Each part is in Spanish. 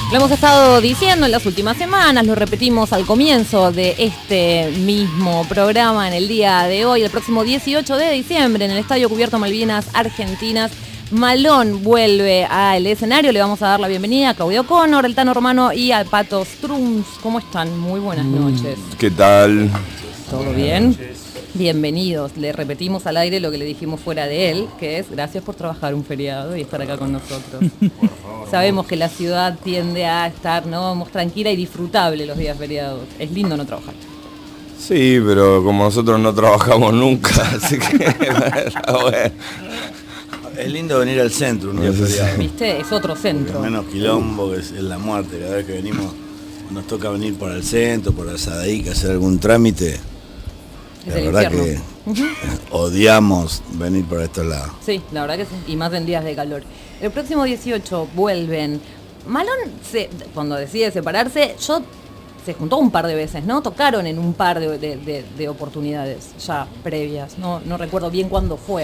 Lo hemos estado diciendo en las últimas semanas, lo repetimos al comienzo de este mismo programa en el día de hoy, el próximo 18 de diciembre en el Estadio Cubierto Malvinas Argentinas. Malón vuelve al escenario, le vamos a dar la bienvenida a Claudio O'Connor, el Tano Romano y al Pato Strunz. ¿Cómo están? Muy buenas noches. ¿Qué tal? ¿Todo bien? Bienvenidos. Le repetimos al aire lo que le dijimos fuera de él, que es gracias por trabajar un feriado y estar acá con nosotros. Por favor, sabemos que la ciudad tiende a estar, ¿no?, más tranquila y disfrutable los días feriados. Es lindo no trabajar. Sí, pero como nosotros no trabajamos nunca, así que bueno. Es lindo venir al centro un día feriado. ¿Viste? Es otro centro. Menos quilombo, que es la muerte. Cada vez que venimos, nos toca venir para el centro, por Alzadaíca, hacer algún trámite. La verdad que odiamos venir por estos lados. Sí, la verdad que sí, y más en días de calor. El próximo 18 vuelven. Malón, cuando decide separarse, se juntó un par de veces, ¿no? Tocaron en un par de oportunidades ya previas. No recuerdo bien cuándo fue.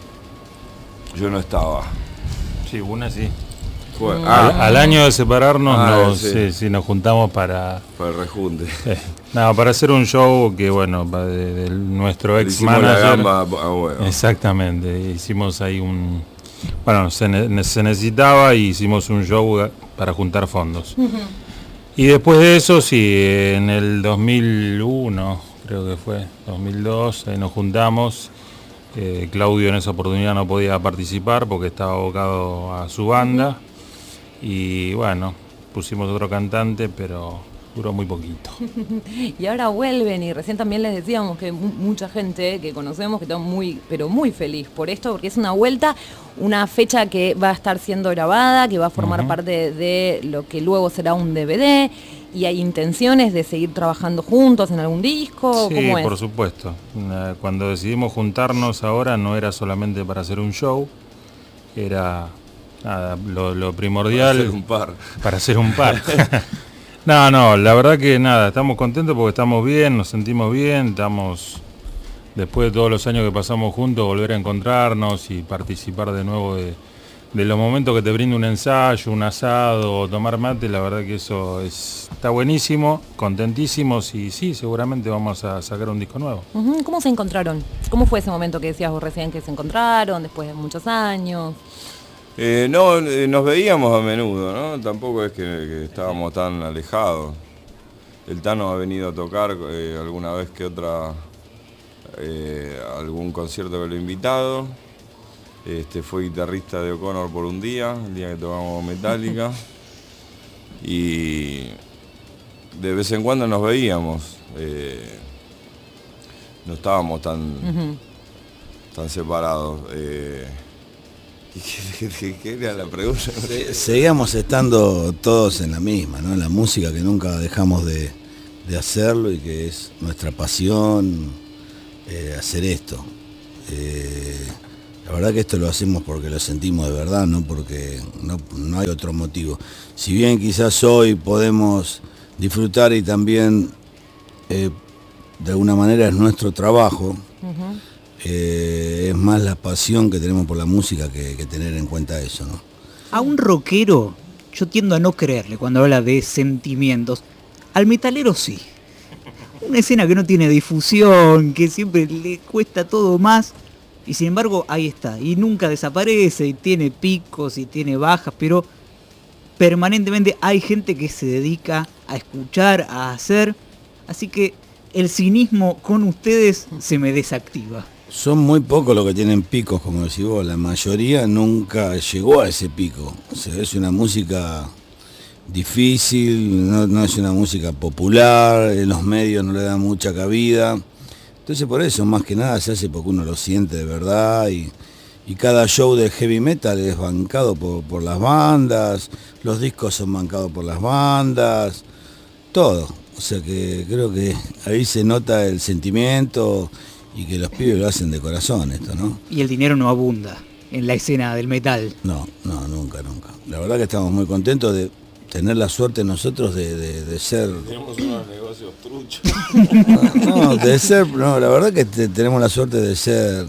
Yo no estaba. Sí, una sí. Al año de separarnos sí, nos juntamos para el rejunte. Para hacer un show que, bueno, de nuestro ex manager. Bueno. Exactamente. Hicimos ahí se necesitaba y hicimos un show para juntar fondos. Y después de eso, sí, en el 2001, creo que fue, 2002, nos juntamos. Claudio en esa oportunidad no podía participar porque estaba abocado a su banda. Y bueno, pusimos otro cantante, pero duró muy poquito. Y ahora vuelven, y recién también les decíamos que mucha gente que conocemos que está muy, pero muy feliz por esto, porque es una vuelta, una fecha que va a estar siendo grabada, que va a formar parte de lo que luego será un DVD, y hay intenciones de seguir trabajando juntos en algún disco. Sí, ¿cómo es? Por supuesto. Cuando decidimos juntarnos ahora no era solamente para hacer un show, era lo primordial. Para hacer un par. No, la verdad que estamos contentos porque estamos bien, nos sentimos bien, después de todos los años que pasamos juntos, volver a encontrarnos y participar de nuevo de los momentos que te brinda un ensayo, un asado, o tomar mate. La verdad que eso está buenísimo, contentísimos, y sí, seguramente vamos a sacar un disco nuevo. ¿Cómo se encontraron? ¿Cómo fue ese momento que decías vos recién que se encontraron después de muchos años? Nos veíamos a menudo, ¿no? Tampoco es que estábamos tan alejados. El Tano ha venido a tocar alguna vez que otra, algún concierto que lo he invitado. Fue guitarrista de O'Connor por un día, el día que tocamos Metallica. Y de vez en cuando nos veíamos. No estábamos tan separados. ¿Qué era la pregunta? Seguíamos estando todos en la misma, ¿no? En la música, que nunca dejamos de hacerlo, y que es nuestra pasión hacer esto. La verdad que esto lo hacemos porque lo sentimos de verdad, no porque no hay otro motivo. Si bien quizás hoy podemos disfrutar y también de alguna manera es nuestro trabajo, es más la pasión que tenemos por la música que tener en cuenta eso, ¿no? A un rockero yo tiendo a no creerle cuando habla de sentimientos. Al metalero sí. Una escena que no tiene difusión, que siempre le cuesta todo más, y sin embargo ahí está, y nunca desaparece, y tiene picos y tiene bajas, pero permanentemente hay gente que se dedica a escuchar, a hacer, así que el cinismo con ustedes se me desactiva. Son muy pocos los que tienen picos, como decís vos, la mayoría nunca llegó a ese pico. O sea, es una música difícil, no es una música popular, en los medios no le dan mucha cabida. Entonces por eso, más que nada, se hace porque uno lo siente de verdad, y cada show de heavy metal es bancado por las bandas, los discos son bancados por las bandas, todo. O sea que creo que ahí se nota el sentimiento, y que los pibes lo hacen de corazón esto, ¿no? Y el dinero no abunda en la escena del metal. No, nunca. La verdad que estamos muy contentos de tener la suerte nosotros de ser... Tenemos unos negocios truchos. La verdad que tenemos la suerte de ser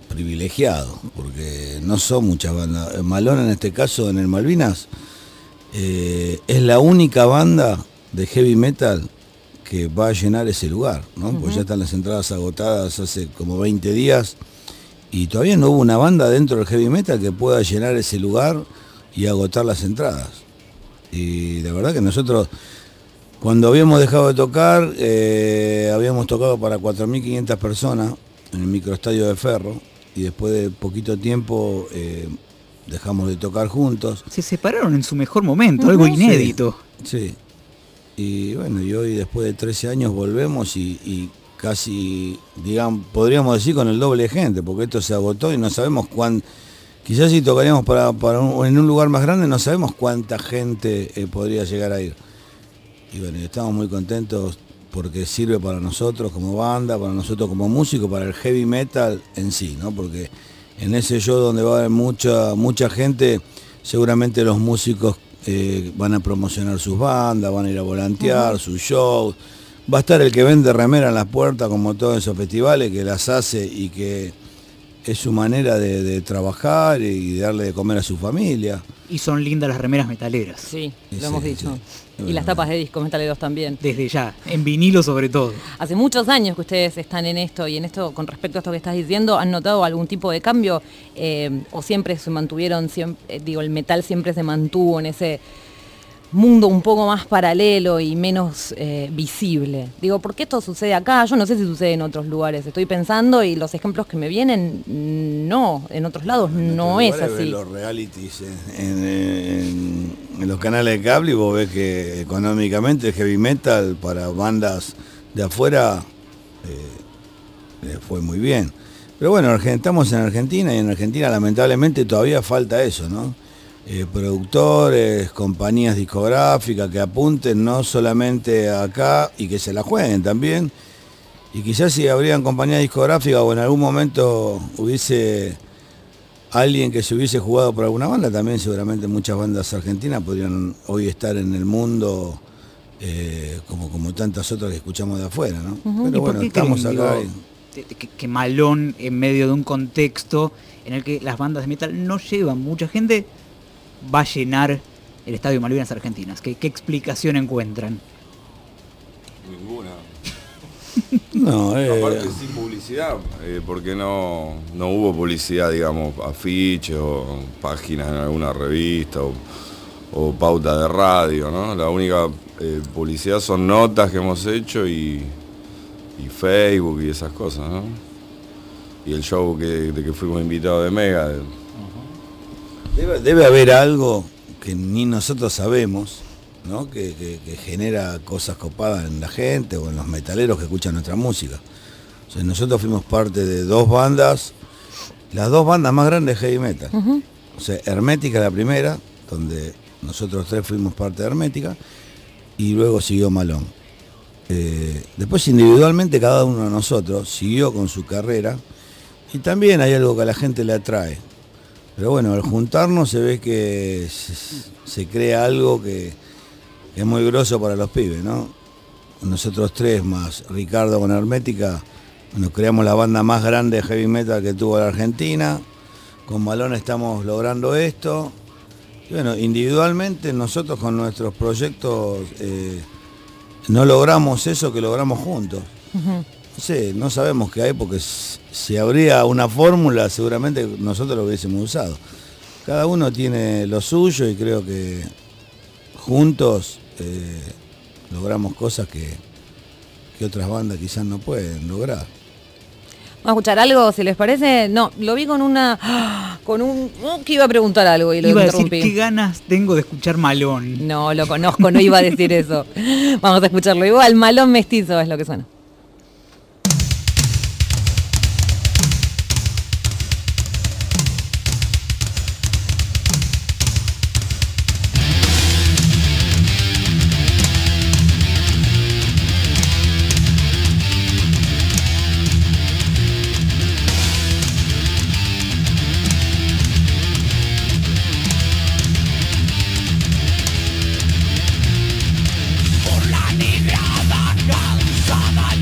privilegiados, porque no son muchas bandas. Malón, en este caso, en el Malvinas, es la única banda de heavy metal que va a llenar ese lugar, ¿no? Pues ya están las entradas agotadas hace como 20 días y todavía no hubo una banda dentro del heavy metal que pueda llenar ese lugar y agotar las entradas. Y la verdad que nosotros, cuando habíamos dejado de tocar, habíamos tocado para 4.500 personas en el microestadio de Ferro y después de poquito tiempo dejamos de tocar juntos. Se separaron en su mejor momento, algo inédito. Sí. Y bueno, y hoy después de 13 años volvemos y casi, digamos, podríamos decir con el doble de gente, porque esto se agotó y no sabemos cuánto. Quizás si tocaríamos en un lugar más grande no sabemos cuánta gente podría llegar a ir. Y bueno, estamos muy contentos porque sirve para nosotros como banda, para nosotros como músicos, para el heavy metal en sí, ¿no? Porque en ese show donde va a haber mucha gente, seguramente los músicos van a promocionar sus bandas, van a ir a volantear sus shows. Va a estar el que vende remera en las puertas, como todos esos festivales, que las hace y que es su manera de trabajar y de darle de comer a su familia. Y son lindas las remeras metaleras. Sí, lo hemos dicho. Sí. Y las tapas de discos metaleros también. Desde ya, en vinilo sobre todo. Hace muchos años que ustedes están en esto, y en esto, con respecto a esto que estás diciendo, ¿han notado algún tipo de cambio? ¿O siempre se mantuvieron, el metal siempre se mantuvo en ese mundo un poco más paralelo y menos visible? Digo, ¿por qué esto sucede acá? Yo no sé si sucede en otros lugares. Estoy pensando y los ejemplos que me vienen, no, en otros lados no es así. Los realities en los canales de cable y vos ves que económicamente el heavy metal para bandas de afuera fue muy bien. Pero bueno, estamos en Argentina y en Argentina lamentablemente todavía falta eso, ¿no? Productores, compañías discográficas que apunten no solamente acá y que se la jueguen también. Y quizás si habrían compañías discográficas o en algún momento hubiese alguien que se hubiese jugado por alguna banda, también seguramente muchas bandas argentinas podrían hoy estar en el mundo como tantas otras que escuchamos de afuera, ¿no? Pero bueno, estamos acá. Que Malón, en medio de un contexto en el que las bandas de metal no llevan mucha gente, va a llenar el Estadio Malvinas Argentinas. ¿Qué explicación encuentran? Ninguna. No, aparte sin publicidad, porque no hubo publicidad, digamos, afiches o páginas en alguna revista o pauta de radio, ¿no? La única publicidad son notas que hemos hecho y Facebook y esas cosas, ¿no? Y el show de que fuimos invitados de Mega. Debe haber algo que ni nosotros sabemos, ¿no? Que genera cosas copadas en la gente o en los metaleros que escuchan nuestra música. O sea, nosotros fuimos parte de dos bandas, las dos bandas más grandes de heavy metal. O sea, Hermética la primera, donde nosotros tres fuimos parte de Hermética, y luego siguió Malón. Después individualmente cada uno de nosotros siguió con su carrera y también hay algo que a la gente le atrae. Pero bueno, al juntarnos se ve que se crea algo que es muy groso para los pibes, ¿no? Nosotros tres más Ricardo con Hermética, nos creamos la banda más grande de heavy metal que tuvo la Argentina. Con Malón estamos logrando esto. Y bueno, individualmente nosotros con nuestros proyectos no logramos eso que logramos juntos. No sé, no sabemos qué hay porque si habría una fórmula seguramente nosotros lo hubiésemos usado. Cada uno tiene lo suyo y creo que juntos logramos cosas que otras bandas quizás no pueden lograr. Vamos a escuchar algo, si les parece. No, lo vi con que iba a preguntar algo y lo interrumpí. Iba a decir, qué ganas tengo de escuchar Malón. No, lo conozco, no iba a decir eso. Vamos a escucharlo igual. Malón Mestizo es lo que suena. Por la niñada cansada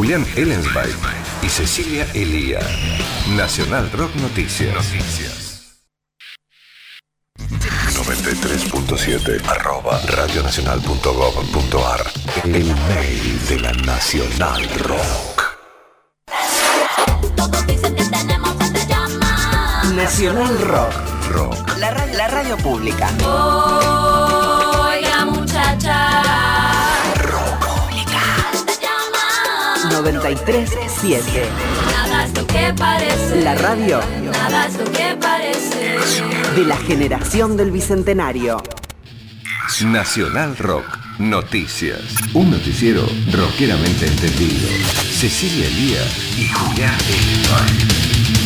Julián Ellensweig y Cecilia Elía. Nacional Rock Noticias. 93.7 @radionacional.gov.ar. El mail de la Nacional Rock. Nacional Rock. La radio pública. Oiga, muchacha. Rock pública. 93.7. Nada es lo que parece. La radio. Nada es lo que parece. De la generación del Bicentenario. Nacional Rock Noticias. Un noticiero rockeramente entendido. Cecilia Elía y Julián Ellensweig.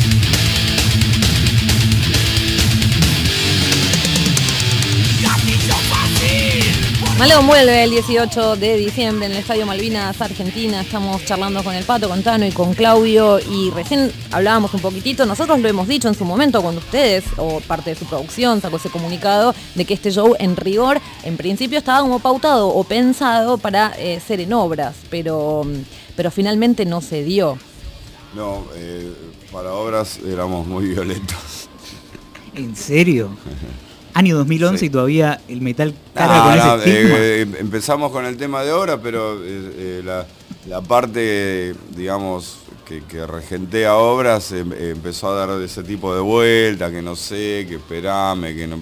Malón vuelve el 18 de diciembre en el Estadio Malvinas, Argentina. Estamos charlando con el Pato, con Tano y con Claudio. Y recién hablábamos un poquitito, nosotros lo hemos dicho en su momento cuando ustedes, o parte de su producción, sacó ese comunicado de que este show en rigor, en principio estaba como pautado o pensado para ser en obras, pero finalmente no se dio. No, para obras éramos muy violentos. ¿En serio? Año 2011 Sí. Y todavía el metal carga con ese estigma. Empezamos con el tema de obra, pero la parte, digamos, que regentea obras empezó a dar ese tipo de vuelta, que no sé, que esperame, que no...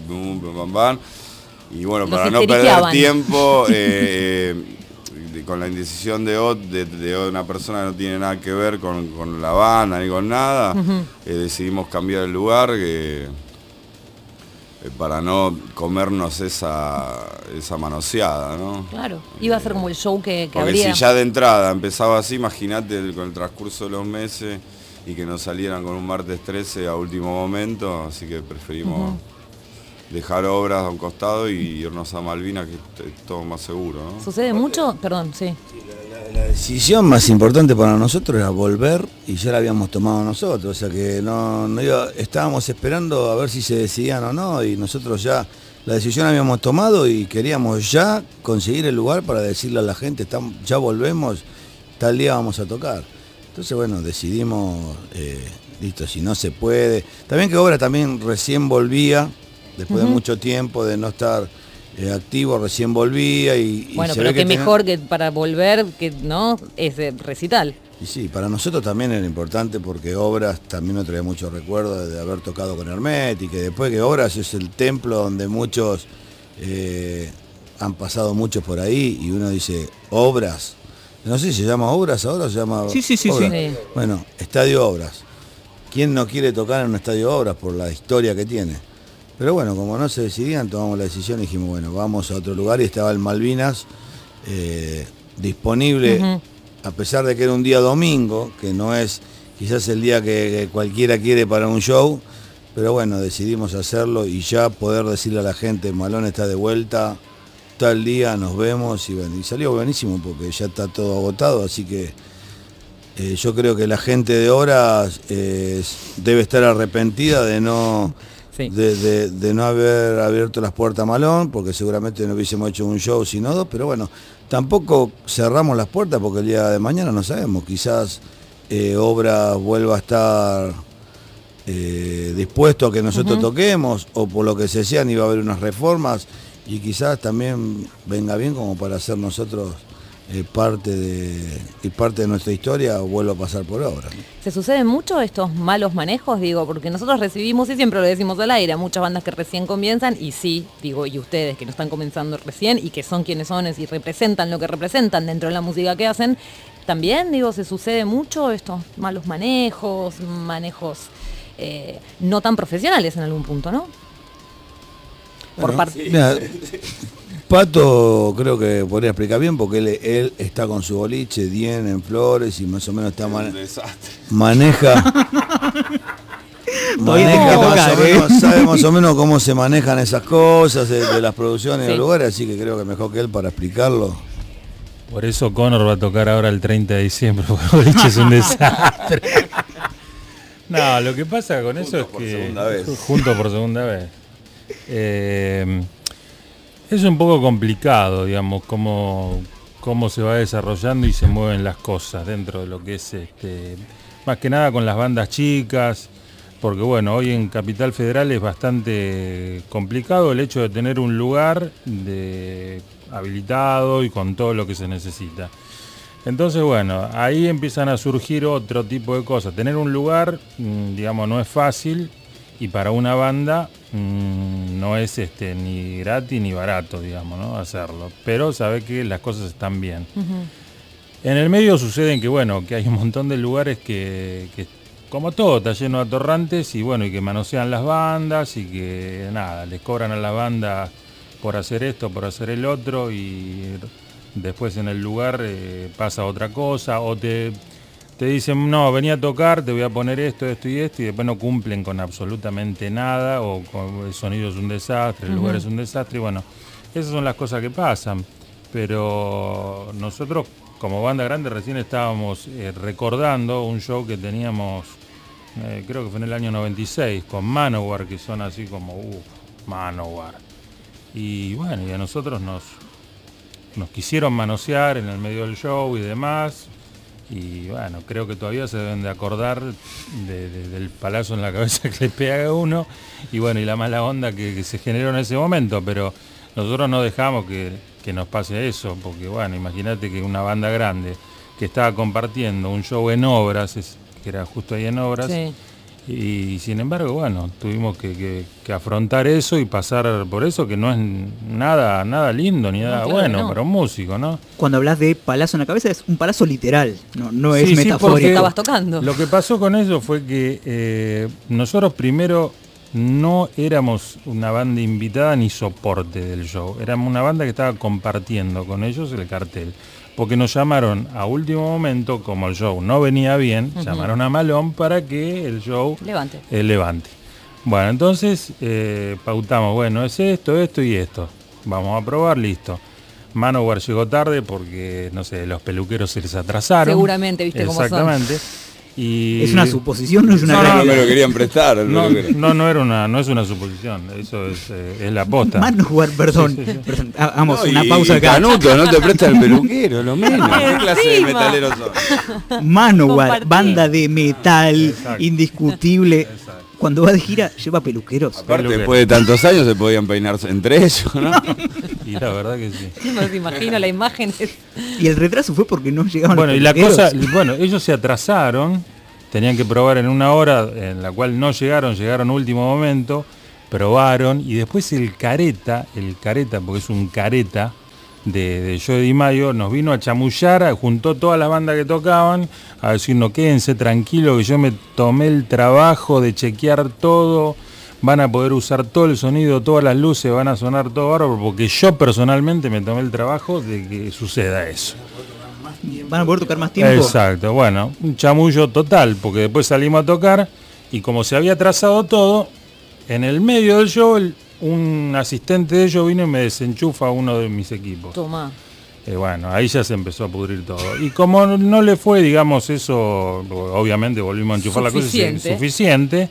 Y bueno, Los para no perder histeriqueaban. tiempo, con la indecisión de una persona que no tiene nada que ver con la banda ni con nada, decidimos cambiar el lugar, para no comernos esa manoseada, ¿no? Claro, iba a ser como el show que Porque habría. si ya de entrada empezaba así, imagínate con el transcurso de los meses y que nos salieran con un martes 13 a último momento, así que preferimos dejar obras a un costado y irnos a Malvinas, que es todo más seguro, ¿no? ¿Sucede mucho? Perdón, sí. La decisión más importante para nosotros era volver y ya la habíamos tomado nosotros, o sea que estábamos esperando a ver si se decidían o no y nosotros ya la decisión la habíamos tomado y queríamos ya conseguir el lugar para decirle a la gente, ya volvemos, tal día vamos a tocar. Entonces bueno, decidimos, listo, si no se puede. También que Obra también recién volvía, después de mucho tiempo de no estar activo, recién volvía y Bueno, se pero ve que que mejor que para volver, que no, es recital. Y sí, para nosotros también era importante porque Obras también nos traía muchos recuerdos de haber tocado con Hermética, y después que Obras es el templo donde muchos han pasado muchos por ahí y uno dice, Obras, no sé si se llama Obras ahora o se llama Sí. Obras. Sí. Bueno, Estadio Obras. ¿Quién no quiere tocar en un Estadio Obras por la historia que tiene? Pero bueno, como no se decidían, tomamos la decisión y dijimos, bueno, vamos a otro lugar y estaba el Malvinas disponible, a pesar de que era un día domingo, que no es quizás el día que cualquiera quiere para un show, pero bueno, decidimos hacerlo y ya poder decirle a la gente, Malón está de vuelta, tal día, nos vemos, y bueno, y salió buenísimo porque ya está todo agotado, así que yo creo que la gente de Obras debe estar arrepentida de no... Sí. De no haber abierto las puertas a Malón, porque seguramente no hubiésemos hecho un show sino dos, pero bueno, tampoco cerramos las puertas porque el día de mañana no sabemos, quizás Obras vuelva a estar dispuesto a que nosotros toquemos, o por lo que se decían iba a haber unas reformas y quizás también venga bien como para hacer nosotros parte de nuestra historia, o vuelva a pasar por Obras, ¿no? ¿Se suceden mucho estos malos manejos? Digo, porque nosotros recibimos, y siempre lo decimos al aire, a muchas bandas que recién comienzan, y sí, digo, y ustedes que no están comenzando recién y que son quienes son y representan lo que representan dentro de la música que hacen, también, digo, se sucede mucho estos malos manejos no tan profesionales en algún punto, ¿no? Por parte... Mira, Pato creo que podría explicar bien porque él está con su boliche, Dien en Flores, y más o menos está Un desastre. maneja sabe más o menos cómo se manejan esas cosas de las producciones de los lugares, así que creo que mejor que él para explicarlo. Por eso Conor va a tocar ahora el 30 de diciembre, porque el boliche es un desastre. No, lo que pasa con eso es que... Juntos por segunda vez. Es un poco complicado, digamos, cómo cómo se va desarrollando y se mueven las cosas dentro de lo que es, más que nada con las bandas chicas, porque bueno, hoy en Capital Federal es bastante complicado el hecho de tener un lugar habilitado y con todo lo que se necesita. Entonces, bueno, ahí empiezan a surgir otro tipo de cosas. Tener un lugar, digamos, no es fácil, y para una banda no es ni gratis ni barato, digamos, ¿no? Hacerlo. Pero sabe que las cosas están bien. Uh-huh. En el medio suceden que, bueno, que hay un montón de lugares que como todo, está lleno de atorrantes y bueno, y que manosean las bandas y que nada, les cobran a la banda por hacer esto, por hacer el otro, y después en el lugar pasa otra cosa, o te dicen, no, venía a tocar, te voy a poner esto y después no cumplen con absolutamente nada, o el sonido es un desastre, el lugar es un desastre, y bueno, esas son las cosas que pasan. Pero nosotros como banda grande recién estábamos recordando un show que teníamos, creo que fue en el año 96, con Manowar, que son así como, Manowar. Y bueno, y a nosotros nos quisieron manosear en el medio del show y demás. Y bueno, creo que todavía se deben de acordar del palazo en la cabeza que le pega a uno. Y bueno, y la mala onda que se generó en ese momento. Pero nosotros no dejamos que nos pase eso. Porque bueno, imagínate que una banda grande que estaba compartiendo un show en Obras, que era justo ahí en Obras. Sí. Y sin embargo, bueno, tuvimos que afrontar eso y pasar por eso, que no es nada lindo ni nada bueno para un músico, ¿no? Cuando hablas de palazo en la cabeza, es un palazo literal, no es metafórico. Sí, estabas tocando. Lo que pasó con eso fue que nosotros primero no éramos una banda invitada ni soporte del show, éramos una banda que estaba compartiendo con ellos el cartel. Porque nos llamaron a último momento, como el show no venía bien, llamaron a Malón para que el show levante. Bueno, entonces pautamos, bueno, es esto y esto. Vamos a probar, listo. Manowar llegó tarde porque, no sé, los peluqueros se les atrasaron. Seguramente, viste cómo son. Exactamente. Y ¿es una suposición no es una realidad? No me lo querían prestar. No es una suposición, eso es la posta. Manowar, perdón. Hagamos una pausa acá. Canuto, no te presta el peluquero, lo menos. ¿Qué clase de metaleros son? Manowar, banda de metal, indiscutible. Exacto. Cuando va de gira, lleva peluqueros. Aparte, después de tantos años se podían peinarse entre ellos, ¿no? Y la verdad que sí. No me imagino la imagen. Y el retraso fue porque no llegaban los peluqueros. Ellos se atrasaron, tenían que probar en una hora en la cual no llegaron último momento, probaron, y después el careta, porque es un careta de Joe Di Maio, nos vino a chamullar, juntó todas las bandas que tocaban, a decirnos quédense tranquilos que yo me tomé el trabajo de chequear todo, van a poder usar todo el sonido, todas las luces, van a sonar todo bárbaro, porque yo personalmente me tomé el trabajo de que suceda eso. ¿Van a poder tocar más tiempo? Exacto, bueno, un chamullo total, porque después salimos a tocar y como se había trazado todo, en el medio del show un asistente de ellos vino y me desenchufa uno de mis equipos. Tomá. Bueno, ahí ya se empezó a pudrir todo. Y como no le fue, digamos, eso, obviamente volvimos a enchufar la cosa, suficiente.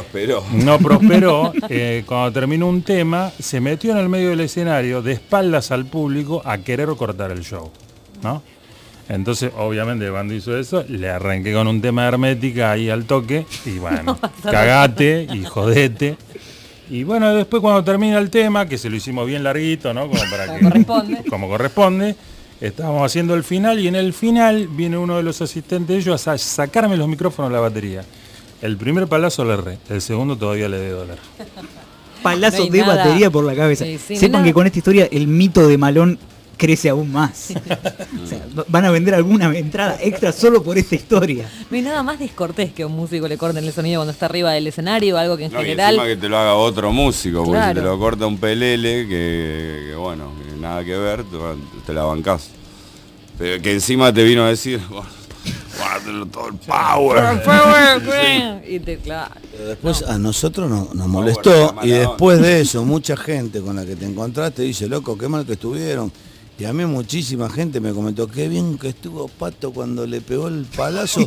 No prosperó. Cuando terminó un tema, se metió en el medio del escenario, de espaldas al público, a querer cortar el show, ¿no? Entonces, obviamente, cuando hizo eso, le arranqué con un tema de Hermética ahí al toque, y bueno, cagate y jodete. Y bueno, después cuando termina el tema, que se lo hicimos bien larguito, ¿no? Como corresponde, estábamos haciendo el final, y en el final viene uno de los asistentes de ellos a sacarme los micrófonos de la batería. El primer palazo le erré, el segundo todavía le debe doler. Palazo de batería por la cabeza. Sí, sepan que con esta historia el mito de Malón crece aún más. O sea, van a vender alguna entrada extra solo por esta historia. No hay nada más descortés que a un músico le corten el sonido cuando está arriba del escenario, algo que en general... Y encima que te lo haga otro músico, porque si te lo corta un pelele, que bueno, que nada que ver, te la bancás. Pero que encima te vino a decir, guárdalo todo el power. Y claro. Pero después a nosotros nos molestó, y después de eso mucha gente con la que te encontraste dice, loco, qué mal que estuvieron. Y a mí muchísima gente me comentó, qué bien que estuvo Pato cuando le pegó el palazo.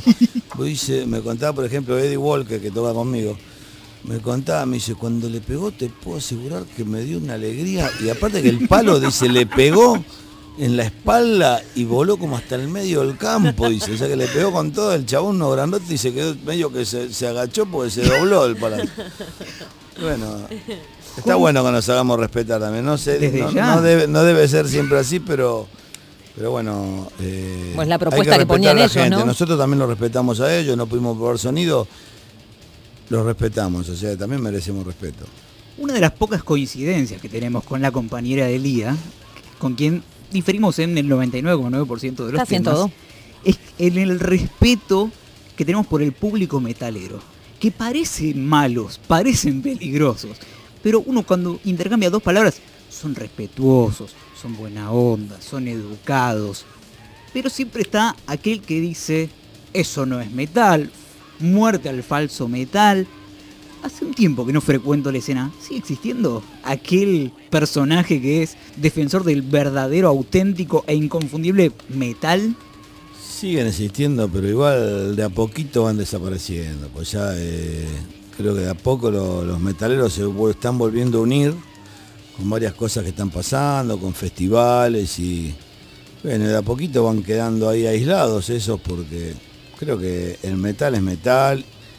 Me contaba, por ejemplo, Eddie Walker, que toca conmigo. Me dice, cuando le pegó te puedo asegurar que me dio una alegría. Y aparte que el palo, dice, le pegó en la espalda y voló como hasta el medio del campo, dice. O sea que le pegó con todo, el chabón no grandote y se quedó medio que se agachó porque se dobló el palacio. Bueno, está bueno que nos hagamos respetar también. No sé, no debe ser siempre así, pero bueno. Pues la propuesta que ponían ellos, gente. ¿no? Nosotros también los respetamos a ellos, no pudimos probar sonido, los respetamos, o sea, también merecemos respeto. Una de las pocas coincidencias que tenemos con la compañera de Lía, con quien diferimos en el 99,9% de los Casi en temas, todo. es en el respeto que tenemos por el público metalero, que parecen malos, parecen peligrosos, pero uno cuando intercambia dos palabras son respetuosos, son buena onda, son educados, pero siempre está aquel que dice, eso no es metal, muerte al falso metal. Hace un tiempo que no frecuento la escena. ¿Sigue existiendo aquel personaje que es defensor del verdadero, auténtico e inconfundible metal? Siguen existiendo, pero igual de a poquito van desapareciendo. Pues ya creo que de a poco los metaleros se están volviendo a unir con varias cosas que están pasando, con festivales y bueno, de a poquito van quedando ahí aislados esos porque creo que el metal es metal.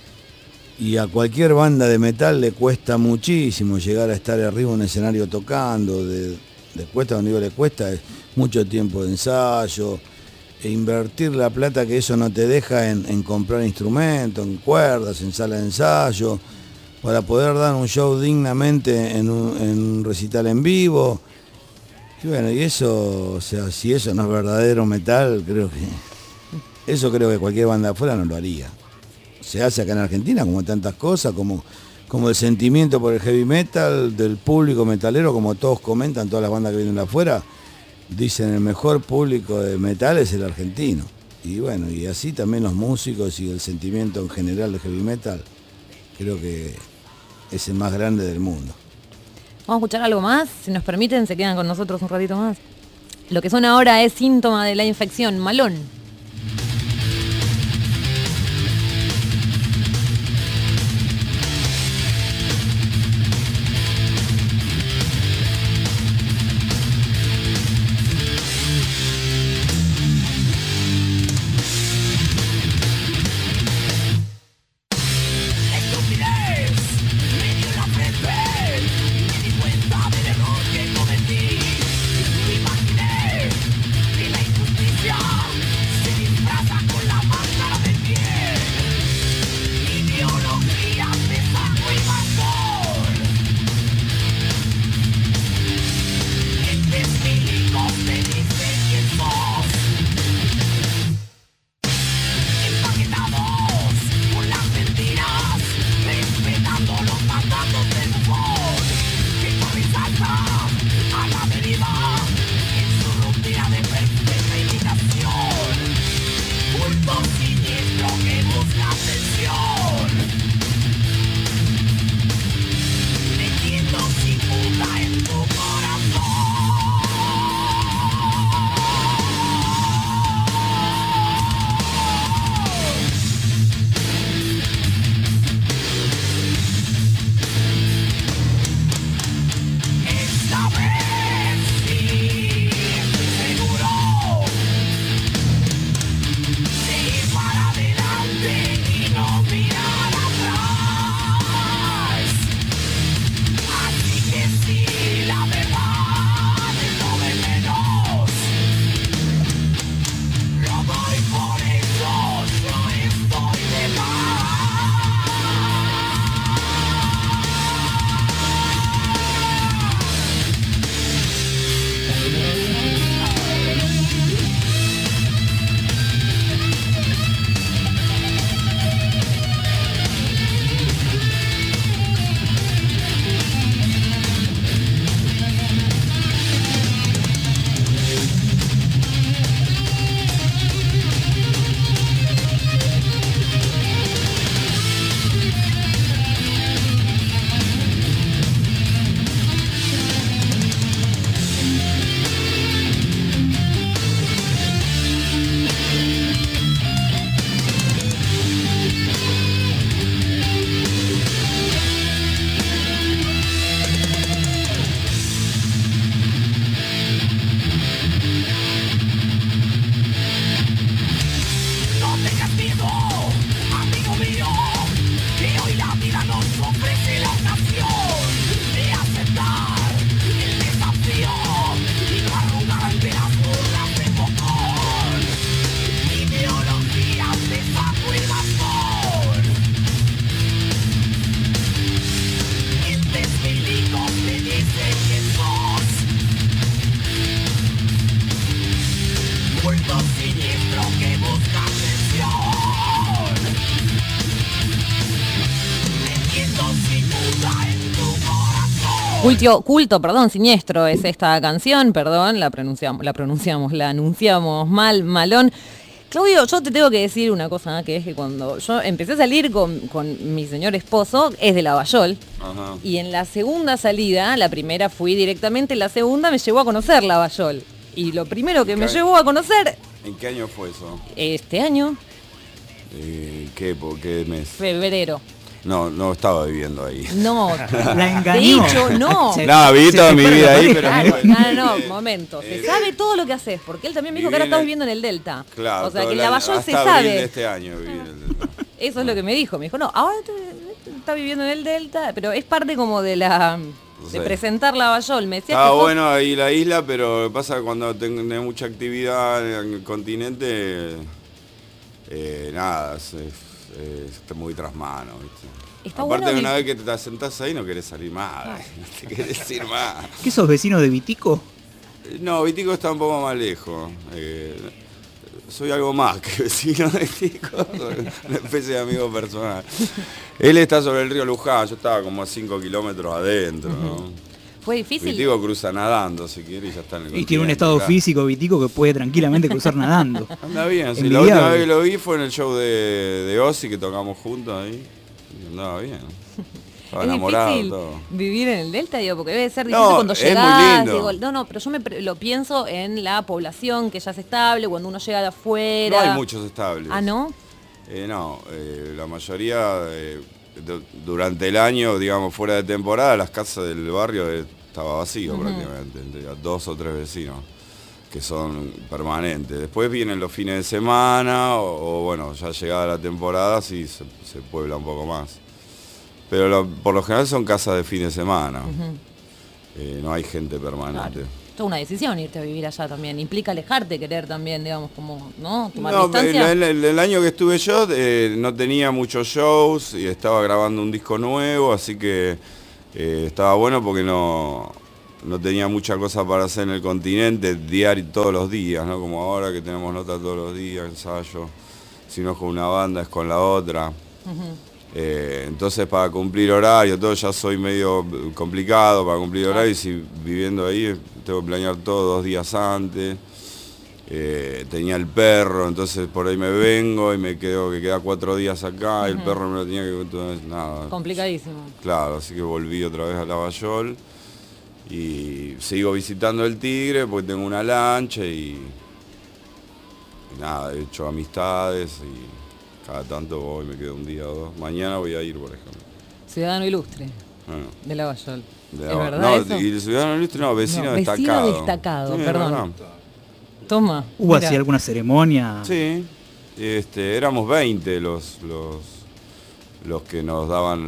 Y a cualquier banda de metal le cuesta muchísimo llegar a estar arriba en un escenario tocando. Le cuesta, cuando digo le cuesta, es mucho tiempo de ensayo. E invertir la plata que eso no te deja en comprar instrumentos, en cuerdas, en sala de ensayo, para poder dar un show dignamente en un recital en vivo. Y bueno, y eso, o sea, si eso no es verdadero metal, creo que cualquier banda de afuera no lo haría. Se hace acá en Argentina como tantas cosas, como el sentimiento por el heavy metal del público metalero, como todos comentan, todas las bandas que vienen de afuera, dicen el mejor público de metal es el argentino. Y bueno, y así también los músicos y el sentimiento en general del heavy metal, creo que es el más grande del mundo. Vamos a escuchar algo más, si nos permiten, se quedan con nosotros un ratito más. Lo que suena ahora es Síntoma de la Infección, Malón. Imaginé que la injusticia Culto, perdón, siniestro es esta canción, perdón, la anunciamos malón. Claudio, yo te tengo que decir una cosa, que es que cuando yo empecé a salir con mi señor esposo, es de Lavallol, y en la segunda salida, la primera fui directamente, la segunda me llevó a conocer Lavallol. Y lo primero que me llevó a conocer... ¿En qué año fue eso? Este año. ¿Qué mes? Febrero. No estaba viviendo ahí. No, la engañó. De hecho, no. No, viví toda mi vida ahí, pero... No, momento. Se sabe todo lo que haces, porque él también me dijo que ahora estás viviendo en el Delta. Claro. O sea, que en Lavallol se sabe. sabe. De este año viví en el Delta. Eso es lo que me dijo. Me dijo, no, ahora está viviendo en el Delta, pero es parte como de la... de presentar Lavallol. Me decía que sos... bueno ahí la isla, pero pasa que cuando tenés mucha actividad en el continente, nada, está muy tras mano, ¿viste? Aparte de una vez que te sentás ahí no querés salir más, no te querés ir más. ¿Qué sos, vecino de Vitico? No, Vitico está un poco más lejos. Soy algo más que vecino de Vitico, una especie de amigo personal. Él está sobre el río Luján, yo estaba como a 5 kilómetros adentro, ¿no? Fue difícil. Vitico cruza nadando, si quiere, y ya está en el continente. Y tiene un estado físico Vitico que puede tranquilamente cruzar nadando. Anda bien, sí. La última vez que lo vi fue en el show de Ozzy, que tocamos juntos ahí. Y andaba bien. Estaba enamorado, todo. Vivir en el Delta, digo, porque debe ser difícil cuando llegás. Digo, no, pero yo lo pienso en la población que ya es estable, cuando uno llega de afuera. No hay muchos estables. ¿Ah, no? La mayoría... durante el año, digamos, fuera de temporada, las casas del barrio estaba vacío prácticamente, entre 2 o 3 vecinos, que son permanentes. Después vienen los fines de semana, o bueno, ya llegada la temporada, sí se puebla un poco más. Pero por lo general son casas de fin de semana, no hay gente permanente. Claro. Es una decisión irte a vivir allá también, implica alejarte, querer también, digamos, como, ¿no? Tomar distancia. El año que estuve yo no tenía muchos shows y estaba grabando un disco nuevo, así que estaba bueno porque no tenía mucha cosa para hacer en el continente, diario, todos los días, ¿no? Como ahora que tenemos notas todos los días, ensayo, si no es con una banda es con la otra. Entonces para cumplir horario, todo ya soy medio complicado para cumplir horario, y si viviendo ahí tengo que planear todo 2 días antes. Tenía el perro, entonces por ahí me vengo y me queda 4 días acá, el perro me lo tenía que... Entonces, nada. Complicadísimo. Claro, así que volví otra vez a Lavallol y sigo visitando el Tigre porque tengo una lancha y nada, he hecho amistades y... Cada tanto voy, me quedo un día o 2. Mañana voy a ir, por ejemplo. Ciudadano ilustre. De Lavallol. ¿Es verdad no, eso? Y el ciudadano ilustre, no, vecino destacado. Vecino destacado, sí, perdón. Toma. ¿Hubo así alguna ceremonia? Sí. Éramos 20 los que nos daban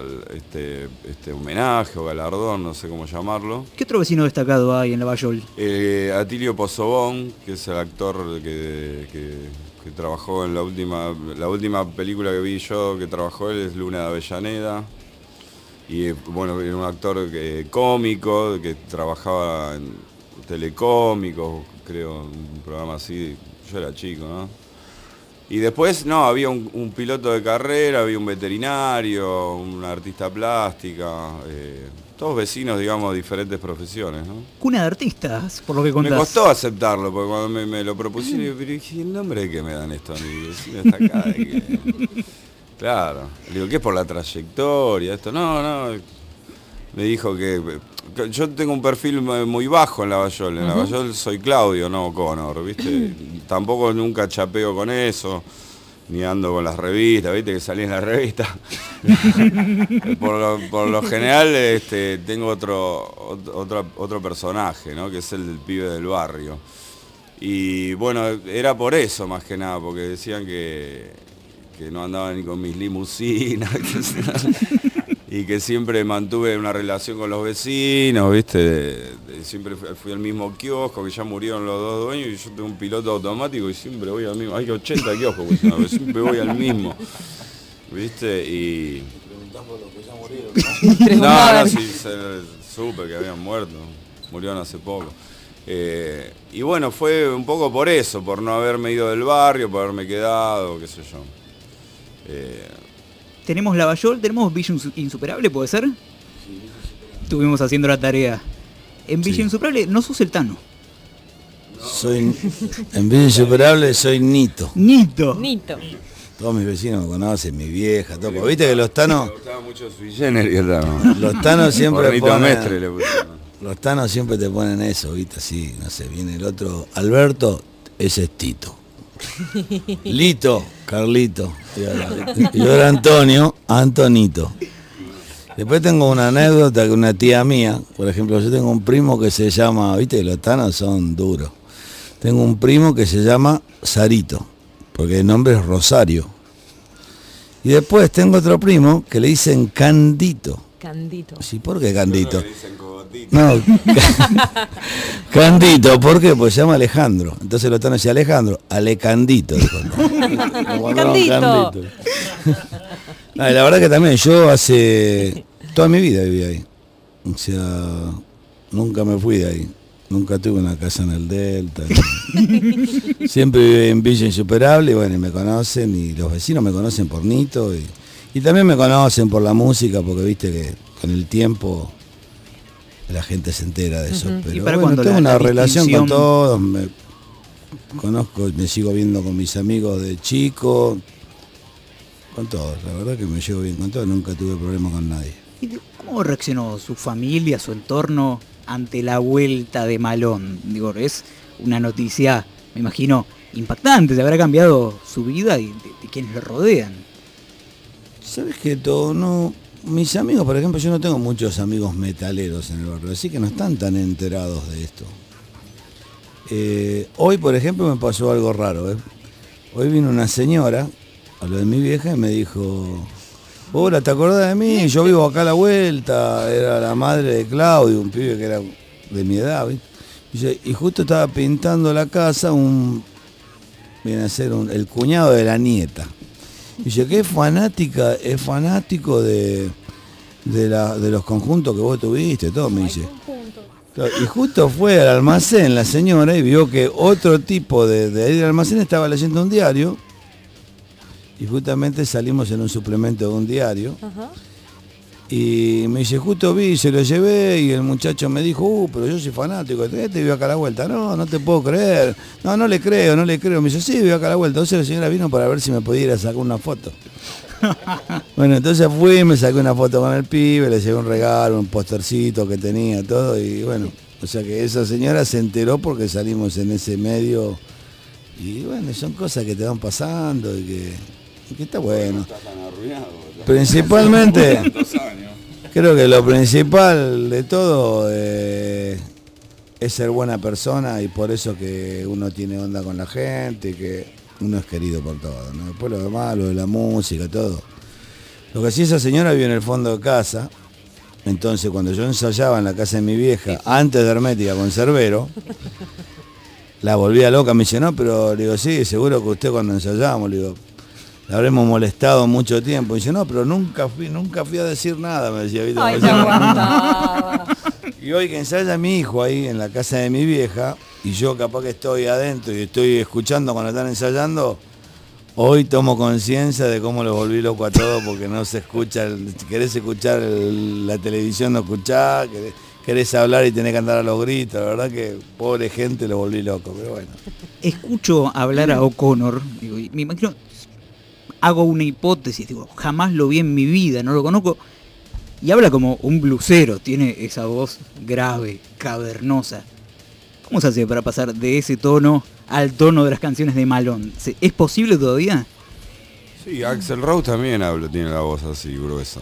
este homenaje o galardón, no sé cómo llamarlo. ¿Qué otro vecino destacado hay en Lavallol? Atilio Pozobón, que es el actor que trabajó en la última película que vi yo, que trabajó él, es Luna de Avellaneda. Y bueno, era un actor cómico, que trabajaba en Telecómicos, creo, un programa así, yo era chico, ¿no? Y después, había un piloto de carrera, había un veterinario, una artista plástica, todos vecinos, digamos, de diferentes profesiones, ¿no? Cuna de artistas, por lo que contás. Me costó aceptarlo, porque cuando me lo propusieron, yo dije, ¿el nombre de qué me dan esto a mi vecino está acá? Claro, le digo, ¿qué es por la trayectoria? Esto, no. Me dijo que yo tengo un perfil muy bajo en Lavallol. En Lavallol soy Claudio, no Connor, ¿viste? Tampoco nunca chapeo con eso, ni ando con las revistas, ¿viste? Que salí en la revista. por lo general tengo otro personaje, ¿no? Que es el del pibe del barrio. Y bueno, era por eso más que nada, porque decían que no andaba ni con mis limusinas. Y que siempre mantuve una relación con los vecinos, ¿viste? Siempre fui al mismo kiosco, que ya murieron los 2 dueños, y yo tengo un piloto automático y siempre voy al mismo. Hay 80 kioscos, pues, siempre voy al mismo, ¿viste? Y... Preguntás por los que ya murieron. No, sí, supe que habían muerto, murieron hace poco. Y bueno, fue un poco por eso, por no haberme ido del barrio, por haberme quedado, qué sé yo. Tenemos Lavallol, tenemos Villa Insuperable, ¿puede ser? estuvimos haciendo la tarea. En Villa Insuperable no sos el Tano. Soy, en Villa Insuperable soy Nito. Nito. Todos mis vecinos me conocen, mi vieja, todo. Porque viste que los Tanos... Me gustaba mucho Sui Generis, el Tano. Los Tanos siempre Hornito Mestre le pusieron. Los Tanos siempre te ponen eso, viste, así, no sé, viene el otro, Alberto, ese es Tito. Lito, Carlito. Y ahora Antonio, Antonito. Después tengo una anécdota que una tía mía, por ejemplo, yo tengo un primo que se llama, viste que los Tanos son duros. Tengo un primo que se llama Sarito, porque el nombre es Rosario. Y después tengo otro primo que le dicen Candito. Candito. Sí, ¿por qué Candito? No, Candito, ¿por qué? Pues se llama Alejandro. Entonces los Tanos decían Alejandro, Alecandito. Candito. No, y la verdad que también yo hace toda mi vida viví ahí. O sea, nunca me fui de ahí. Nunca tuve una casa en el Delta. Siempre viví en Villa Insuperable y bueno, y me conocen y los vecinos me conocen por Nito y también me conocen por la música porque viste que con el tiempo la gente se entera de eso. Pero ¿Y para bueno, cuándo tengo la una relación distinción? con todos, me conozco, me sigo viendo con mis amigos de chico, con todos, la verdad que me llevo bien con todos, nunca tuve problema con nadie. ¿Y cómo reaccionó su familia, su entorno ante la vuelta de Malón? Digo, es una noticia, me imagino, impactante, se habrá cambiado su vida y de quienes le rodean. ¿Sabes qué? Todo no. Mis amigos, por ejemplo, yo no tengo muchos amigos metaleros en el barrio, así que no están tan enterados de esto. Hoy, por ejemplo, me pasó algo raro. Hoy vino una señora a lo de mi vieja y me dijo: hola, ¿te acordás de mí? Yo vivo acá a la vuelta. Era la madre de Claudio, un pibe que era de mi edad, ¿viste? Y justo estaba pintando la casa viene a ser el cuñado de la nieta. Dice que es fanático de los conjuntos que vos tuviste, todo, me dice. Claro, y justo fue al almacén la señora y vio que otro tipo de ahí del almacén estaba leyendo un diario y justamente salimos en un suplemento de un diario. Y me dice, justo vi, se lo llevé y el muchacho me dijo, pero yo soy fanático, te vio acá a la vuelta. No te puedo creer. No le creo. Me dice, sí, vio acá a la vuelta. Entonces la señora vino para ver si me podía ir a sacar una foto. Bueno, entonces fui, me saqué una foto con el pibe, le llevé un regalo, un postercito que tenía, todo. Y bueno, o sea que esa señora se enteró porque salimos en ese medio. Y bueno, son cosas que te van pasando y que está bueno. Principalmente, creo que lo principal de todo es ser buena persona y por eso que uno tiene onda con la gente y que uno es querido por todo, ¿no? Después lo demás, lo de la música, todo. Lo que sí, esa señora vive en el fondo de casa, entonces cuando yo ensayaba en la casa de mi vieja, antes de Hermética con Cerbero, la volvía loca, me dice, no, pero le digo, sí, seguro que usted cuando ensayábamos, le digo, la habremos molestado mucho tiempo. Y dice, no, pero nunca fui a decir nada, me decía. ¿Viste? Ay, te aguantaba. Y hoy que ensaya mi hijo ahí en la casa de mi vieja, y yo capaz que estoy adentro y estoy escuchando cuando están ensayando, hoy tomo conciencia de cómo los volví loco a todos porque no se escucha, si querés escuchar la televisión no escuchás, querés hablar y tenés que andar a los gritos, la verdad que pobre gente lo volví loco, pero bueno. Escucho hablar a O'Connor, digo, y me imagino, hago una hipótesis, digo, jamás lo vi en mi vida, no lo conozco, y habla como un blusero, tiene esa voz grave, cavernosa. ¿Cómo se hace para pasar de ese tono al tono de las canciones de Malón? ¿Es posible todavía? Sí, Axl Rose también tiene la voz así gruesa.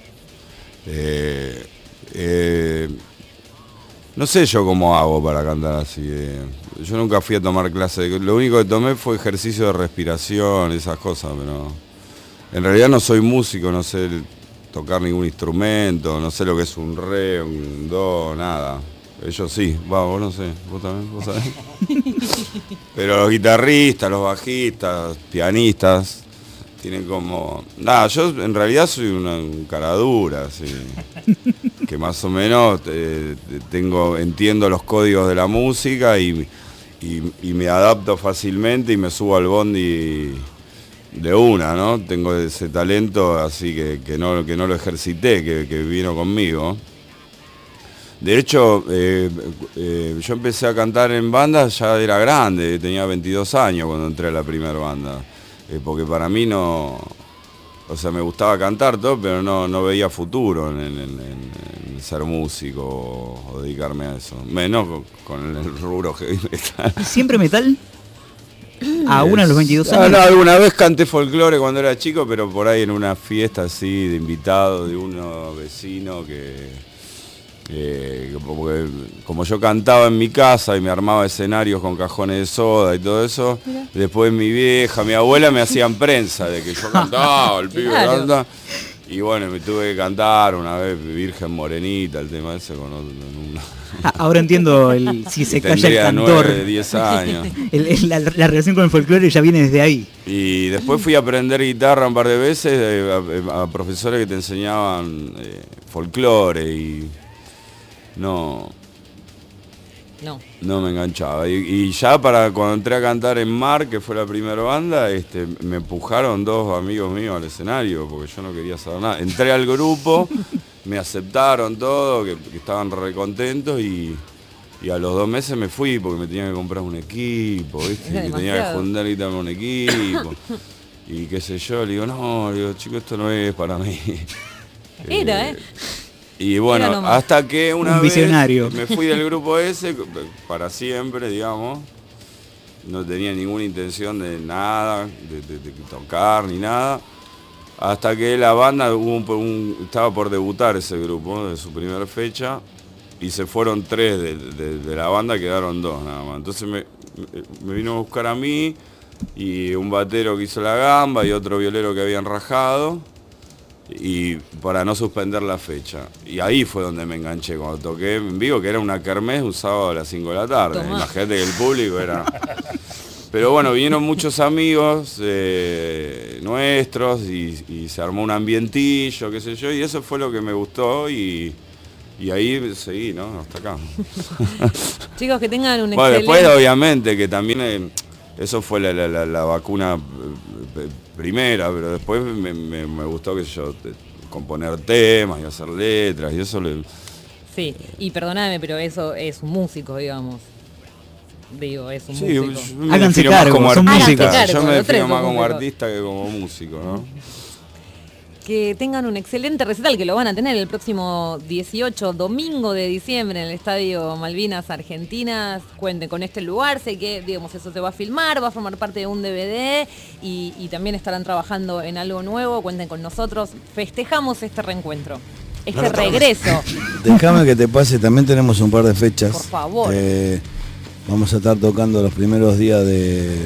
No sé yo cómo hago para cantar así. Yo nunca fui a tomar clases. Lo único que tomé fue ejercicio de respiración, esas cosas, pero en realidad no soy músico, no sé tocar ningún instrumento, no sé lo que es un re, un do, nada. Ellos sí, vos no sé, vos también, vos sabés. Pero los guitarristas, los bajistas, pianistas, tienen como... Nada, yo en realidad soy un cara dura, así, que más o menos entiendo los códigos de la música y me adapto fácilmente y me subo al bondi de una, ¿no? Tengo ese talento así que no lo ejercité, que vino conmigo. De hecho, yo empecé a cantar en bandas, ya era grande, tenía 22 años cuando entré a la primera banda. Porque para mí no... O sea, me gustaba cantar todo, pero no veía futuro en ser músico o dedicarme a eso. Menos con el rubro heavy metal. ¿Siempre metal? ¿Aún a los 22 años? No, alguna vez canté folclore cuando era chico, pero por ahí en una fiesta así de invitado de unos vecinos porque como yo cantaba en mi casa y me armaba escenarios con cajones de soda y todo eso, después mi vieja, mi abuela me hacían prensa de que yo cantaba, el pibe canta. Y bueno, me tuve que cantar una vez Virgen Morenita, el tema ese con ahora entiendo si se calla el cantor. 9, 10 años. La relación con el folclore ya viene desde ahí. Y después fui a aprender guitarra un par de veces a profesores que te enseñaban folclore y no me enganchaba. Y ya para cuando entré a cantar en Mar, que fue la primera banda, me empujaron 2 amigos míos al escenario, porque yo no quería saber nada. Entré al grupo, me aceptaron todo, que estaban re contentos y a los 2 meses me fui porque me tenía que comprar un equipo, ¿viste? Y tenía que fundar y darme un equipo. Y qué sé yo, le digo, chico, esto no es para mí. Y bueno, hasta que una vez me fui del grupo ese, para siempre, digamos, no tenía ninguna intención de nada, de tocar ni nada, hasta que la banda estaba por debutar ese grupo de su primera fecha, y se fueron 3 de la banda, quedaron 2 nada más. Entonces me vino a buscar a mí, y un batero que hizo la gamba, y otro violero que habían rajado, y para no suspender la fecha. Y ahí fue donde me enganché, cuando toqué en vivo, que era una kermés un sábado a las 5 de la tarde. Imagínate que el público era... Pero bueno, vinieron muchos amigos nuestros y se armó un ambientillo, qué sé yo, y eso fue lo que me gustó y ahí seguí, ¿no? Hasta acá. Chicos, que tengan un bueno, excelente... después obviamente que también eso fue la vacuna primera, pero después me gustó, que yo, componer temas y hacer letras y eso Sí, y perdóname, pero eso es un músico, digamos. Digo, es un músico. Háganse cargo, como son artista. Yo me defino más como artista que como músico, ¿no? Que tengan un excelente recital, que lo van a tener el próximo 18, domingo de diciembre, en el Estadio Malvinas Argentinas. Cuenten con este lugar, sé que, digamos, eso se va a filmar, va a formar parte de un DVD y también estarán trabajando en algo nuevo. Cuenten con nosotros, festejamos este reencuentro, regreso. Déjame que te pase, también tenemos un par de fechas. Por favor. Vamos a estar tocando los primeros días de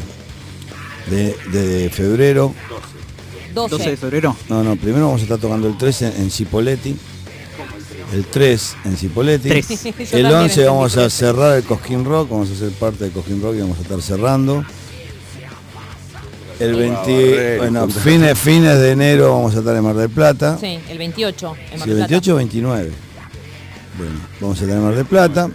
febrero. 12 de febrero. No, primero vamos a estar tocando el 3 en Cipolletti. El 3 en Cipolletti. El 11 vamos a cerrar el Cosquín Rock, vamos a hacer parte de Cosquín Rock y vamos a estar cerrando. El 20, bueno, fines de enero vamos a estar en Mar del Plata. Sí, el 28 en Mar del Plata. El 28 o 29. Bueno, vamos a estar en Mar del Plata.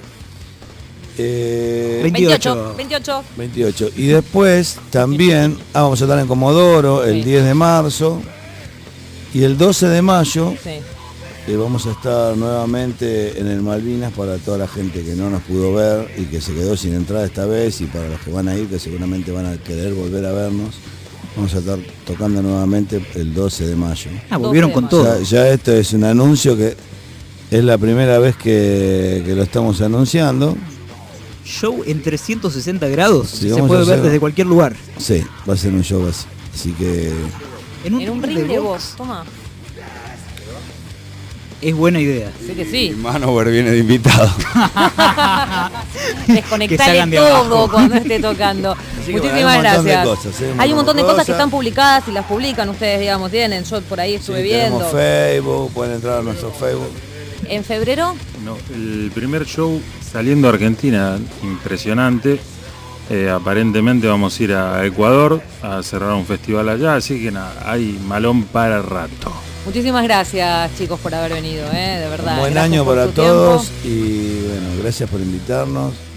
28. Y después también vamos a estar en Comodoro el 10 de marzo y el 12 de mayo vamos a estar nuevamente en el Malvinas para toda la gente que no nos pudo ver y que se quedó sin entrada esta vez, y para los que van a ir, que seguramente van a querer volver a vernos. Vamos a estar tocando nuevamente el 12 de mayo. Volvieron con todo. Ya esto es un anuncio que es la primera vez que lo estamos anunciando. Show en 360 grados, sí, se puede ver desde cualquier lugar. Sí, va a ser un show así. Así que... En un ring de voz, toma. Es buena idea. Sí que sí. Manover viene de invitado. Desconectale todo cuando esté tocando. Muchísimas gracias. Hay un montón de cosas que están publicadas y las publican ustedes, digamos, tienen. Yo por ahí estuve viendo. Tenemos Facebook, pueden entrar a nuestro Facebook. ¿En febrero? No, el primer show saliendo a Argentina, impresionante. Aparentemente vamos a ir a Ecuador a cerrar un festival allá, así que nada, hay malón para rato. Muchísimas gracias, chicos, por haber venido, de verdad. Un buen año para todos y bueno, gracias por invitarnos.